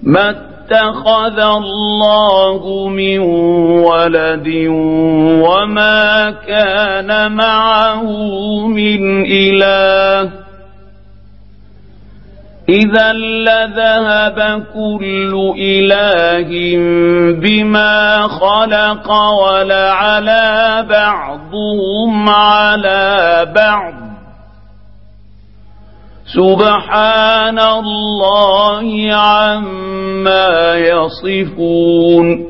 ما اتخذ الله من ولد وما كان معه من إله إذا لذهب كل إله بما خلق ولعلى بعضهم على بعض سبحان الله عما يصفون.